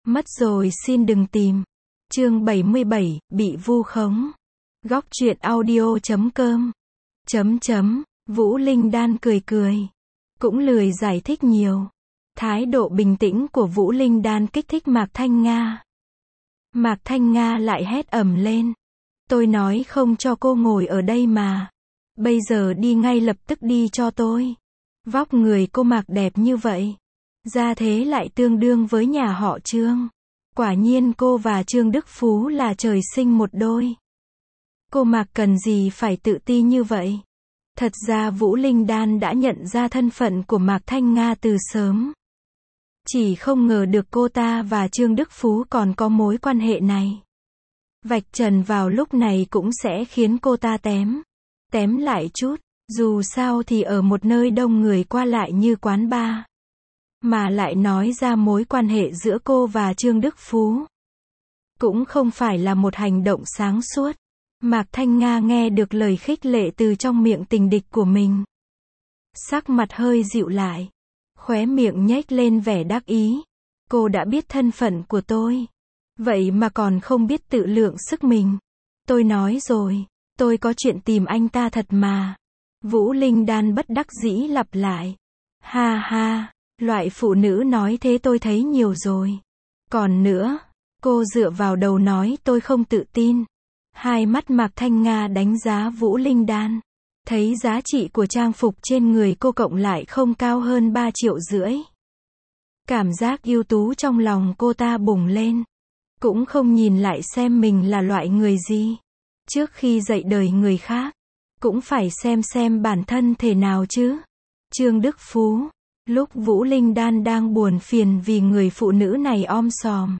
Mất rồi xin đừng tìm. Chương 77, bị vu khống. Góc truyện audio.com. Vũ Linh Đan cười cười. Cũng lười giải thích nhiều. Thái độ bình tĩnh của Vũ Linh Đan kích thích Mạc Thanh Nga. Mạc Thanh Nga lại hét ầm lên. Tôi nói không cho cô ngồi ở đây mà. Bây giờ đi ngay lập tức đi cho tôi. Vóc người cô Mạc đẹp như vậy. Gia thế lại tương đương với nhà họ Trương. Quả nhiên cô và Trương Đức Phú là trời sinh một đôi. Cô Mạc cần gì phải tự ti như vậy? Thật ra Vũ Linh Đan đã nhận ra thân phận của Mạc Thanh Nga từ sớm. Chỉ không ngờ được cô ta và Trương Đức Phú còn có mối quan hệ này. Vạch trần vào lúc này cũng sẽ khiến cô ta tém lại chút. Dù sao thì ở một nơi đông người qua lại như quán bar. Mà lại nói ra mối quan hệ giữa cô và Trương Đức Phú. Cũng không phải là một hành động sáng suốt. Mạc Thanh Nga nghe được lời khích lệ từ trong miệng tình địch của mình. Sắc mặt hơi dịu lại. Khóe miệng nhếch lên vẻ đắc ý. Cô đã biết thân phận của tôi. Vậy mà còn không biết tự lượng sức mình. Tôi nói rồi, tôi có chuyện tìm anh ta thật mà. Vũ Linh Đan bất đắc dĩ lặp lại. Ha ha, loại phụ nữ nói thế tôi thấy nhiều rồi. Còn nữa, cô dựa vào đầu nói tôi không tự tin. Hai mắt Mạc Thanh Nga đánh giá Vũ Linh Đan. Thấy giá trị của trang phục trên người cô cộng lại không cao hơn 3,5 triệu. Cảm giác ưu tú trong lòng cô ta bùng lên. Cũng không nhìn lại xem mình là loại người gì. Trước khi dạy đời người khác, cũng phải xem bản thân thế nào chứ. Trương Đức Phú. Lúc Vũ Linh Đan đang buồn phiền vì người phụ nữ này om sòm.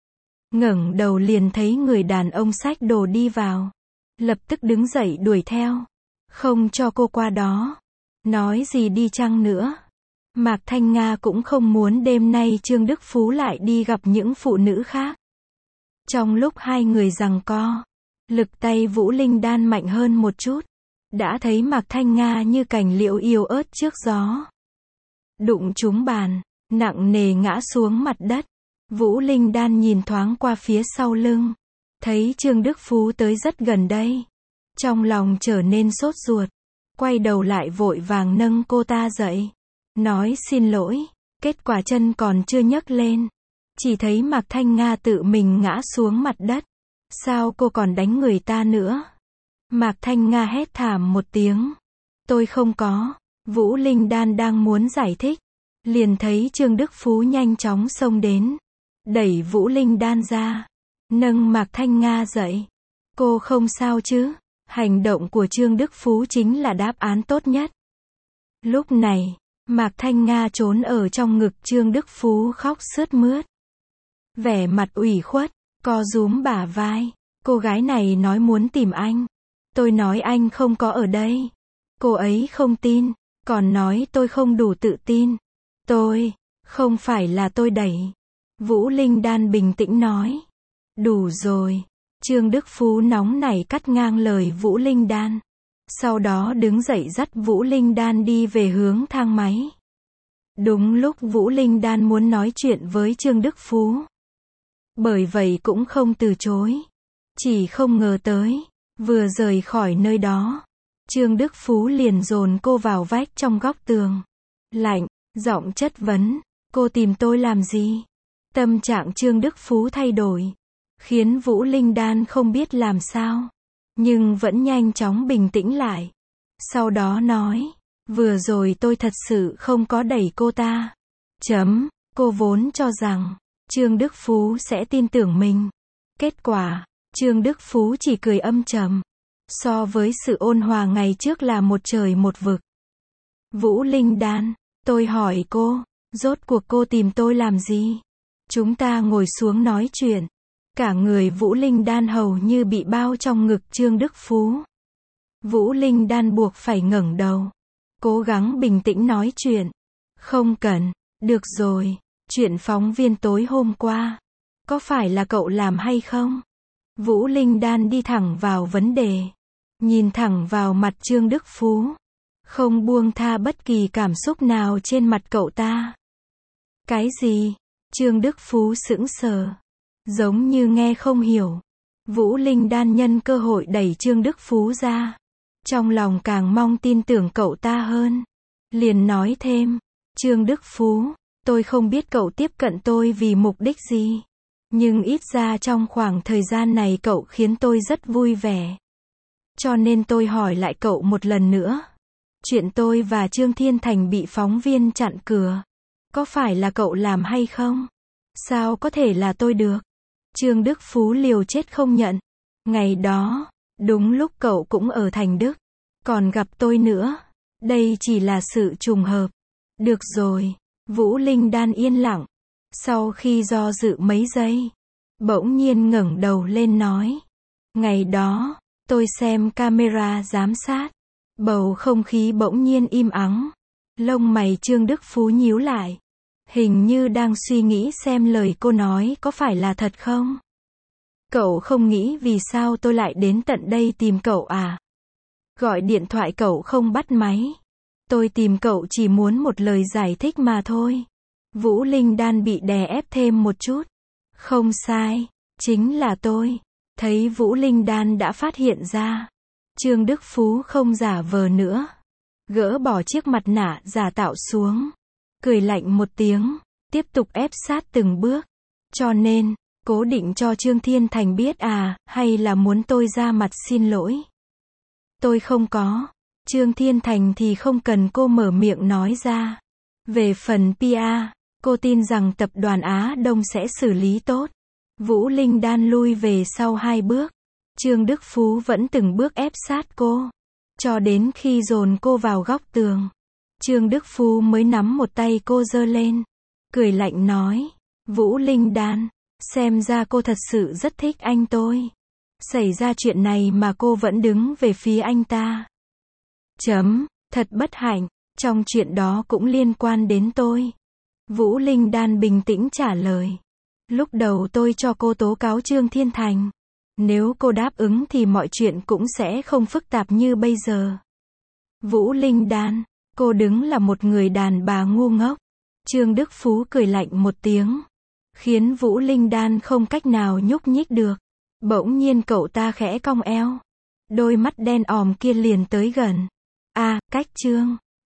Ngẩng đầu liền thấy người đàn ông xách đồ đi vào. Lập tức đứng dậy đuổi theo. Không cho cô qua đó. Nói gì đi chăng nữa. Mạc Thanh Nga cũng không muốn đêm nay Trương Đức Phú lại đi gặp những phụ nữ khác. Trong lúc hai người giằng co, lực tay Vũ Linh Đan mạnh hơn một chút. Đã thấy Mạc Thanh Nga như cành liễu yếu ớt trước gió. Đụng trúng bàn, nặng nề ngã xuống mặt đất. Vũ Linh Đan nhìn thoáng qua phía sau lưng. Thấy Trương Đức Phú tới rất gần đây. Trong lòng trở nên sốt ruột. Quay đầu lại vội vàng nâng cô ta dậy. Nói xin lỗi. Kết quả chân còn chưa nhấc lên. Chỉ thấy Mạc Thanh Nga tự mình ngã xuống mặt đất. Sao cô còn đánh người ta nữa? Mạc Thanh Nga hét thảm một tiếng. Tôi không có. Vũ Linh Đan đang muốn giải thích. Liền thấy Trương Đức Phú nhanh chóng xông đến. Đẩy Vũ Linh Đan ra. Nâng Mạc Thanh Nga dậy. Cô không sao chứ? Hành động của Trương Đức Phú chính là đáp án tốt nhất. Lúc này, Mạc Thanh Nga trốn ở trong ngực Trương Đức Phú khóc sướt mướt. Vẻ mặt ủy khuất, co rúm bả vai. Cô gái này nói muốn tìm anh. Tôi nói anh không có ở đây. Cô ấy không tin, còn nói tôi không đủ tự tin. Không phải là tôi đẩy. Vũ Linh Đan bình tĩnh nói. Đủ rồi. Trương Đức Phú nóng nảy cắt ngang lời Vũ Linh Đan. Sau đó đứng dậy dắt Vũ Linh Đan đi về hướng thang máy. Đúng lúc Vũ Linh Đan muốn nói chuyện với Trương Đức Phú. Bởi vậy cũng không từ chối. Chỉ không ngờ tới, vừa rời khỏi nơi đó, Trương Đức Phú liền dồn cô vào vách trong góc tường. Lạnh, giọng chất vấn, cô tìm tôi làm gì? Tâm trạng Trương Đức Phú thay đổi, khiến Vũ Linh Đan không biết làm sao, nhưng vẫn nhanh chóng bình tĩnh lại. Sau đó nói, vừa rồi tôi thật sự không có đẩy cô ta. Cô vốn cho rằng, Trương Đức Phú sẽ tin tưởng mình. Kết quả, Trương Đức Phú chỉ cười âm trầm. So với sự ôn hòa ngày trước là một trời một vực. Vũ Linh Đan, tôi hỏi cô, rốt cuộc cô tìm tôi làm gì? Chúng ta ngồi xuống nói chuyện. Cả người Vũ Linh Đan hầu như bị bao trong ngực Trương Đức Phú. Vũ Linh Đan buộc phải ngẩng đầu. Cố gắng bình tĩnh nói chuyện. Không cần, được rồi, chuyện phóng viên tối hôm qua. Có phải là cậu làm hay không? Vũ Linh Đan đi thẳng vào vấn đề. Nhìn thẳng vào mặt Trương Đức Phú. Không buông tha bất kỳ cảm xúc nào trên mặt cậu ta. Cái gì? Trương Đức Phú sững sờ, giống như nghe không hiểu. Vũ Linh Đan nhân cơ hội đẩy Trương Đức Phú ra. Trong lòng càng mong tin tưởng cậu ta hơn. Liền nói thêm, Trương Đức Phú, tôi không biết cậu tiếp cận tôi vì mục đích gì. Nhưng ít ra trong khoảng thời gian này cậu khiến tôi rất vui vẻ. Cho nên tôi hỏi lại cậu một lần nữa. Chuyện tôi và Trương Thiên Thành bị phóng viên chặn cửa. Có phải là cậu làm hay không? Sao có thể là tôi được? Trương Đức Phú liều chết không nhận. Ngày đó, đúng lúc cậu cũng ở Thành Đức. Còn gặp tôi nữa. Đây chỉ là sự trùng hợp. Được rồi. Vũ Linh Đan yên lặng. Sau khi do dự mấy giây, bỗng nhiên ngẩng đầu lên nói. Ngày đó, tôi xem camera giám sát. Bầu không khí bỗng nhiên im ắng. Lông mày Trương Đức Phú nhíu lại. Hình như đang suy nghĩ xem lời cô nói có phải là thật không? Cậu không nghĩ vì sao tôi lại đến tận đây tìm cậu à? Gọi điện thoại cậu không bắt máy. Tôi tìm cậu chỉ muốn một lời giải thích mà thôi. Vũ Linh Đan bị đè ép thêm một chút. Không sai, chính là tôi. Thấy Vũ Linh Đan đã phát hiện ra. Trương Đức Phú không giả vờ nữa. Gỡ bỏ chiếc mặt nạ giả tạo xuống. Cười lạnh một tiếng. Tiếp tục ép sát từng bước. Cho nên, cố định cho Trương Thiên Thành biết à, hay là muốn tôi ra mặt xin lỗi? Tôi không có. Trương Thiên Thành thì không cần cô mở miệng nói ra. Về phần PR, cô tin rằng tập đoàn Á Đông sẽ xử lý tốt. Vũ Linh Đan lui về sau 2 bước. Trương Đức Phú vẫn từng bước ép sát cô. Cho đến khi dồn cô vào góc tường. Trương Đức Phú mới nắm một tay cô giơ lên. Cười lạnh nói. Vũ Linh Đan, xem ra cô thật sự rất thích anh tôi. Xảy ra chuyện này mà cô vẫn đứng về phía anh ta. Thật bất hạnh, trong chuyện đó cũng liên quan đến tôi. Vũ Linh Đan bình tĩnh trả lời. Lúc đầu tôi cho cô tố cáo Trương Thiên Thành. Nếu cô đáp ứng thì mọi chuyện cũng sẽ không phức tạp như bây giờ. Vũ Linh Đan, cô đứng là một người đàn bà ngu ngốc. Trương Đức Phú cười lạnh một tiếng. Khiến Vũ Linh Đan không cách nào nhúc nhích được. Bỗng nhiên cậu ta khẽ cong eo. Đôi mắt đen òm kia liền tới gần. À, cách Trương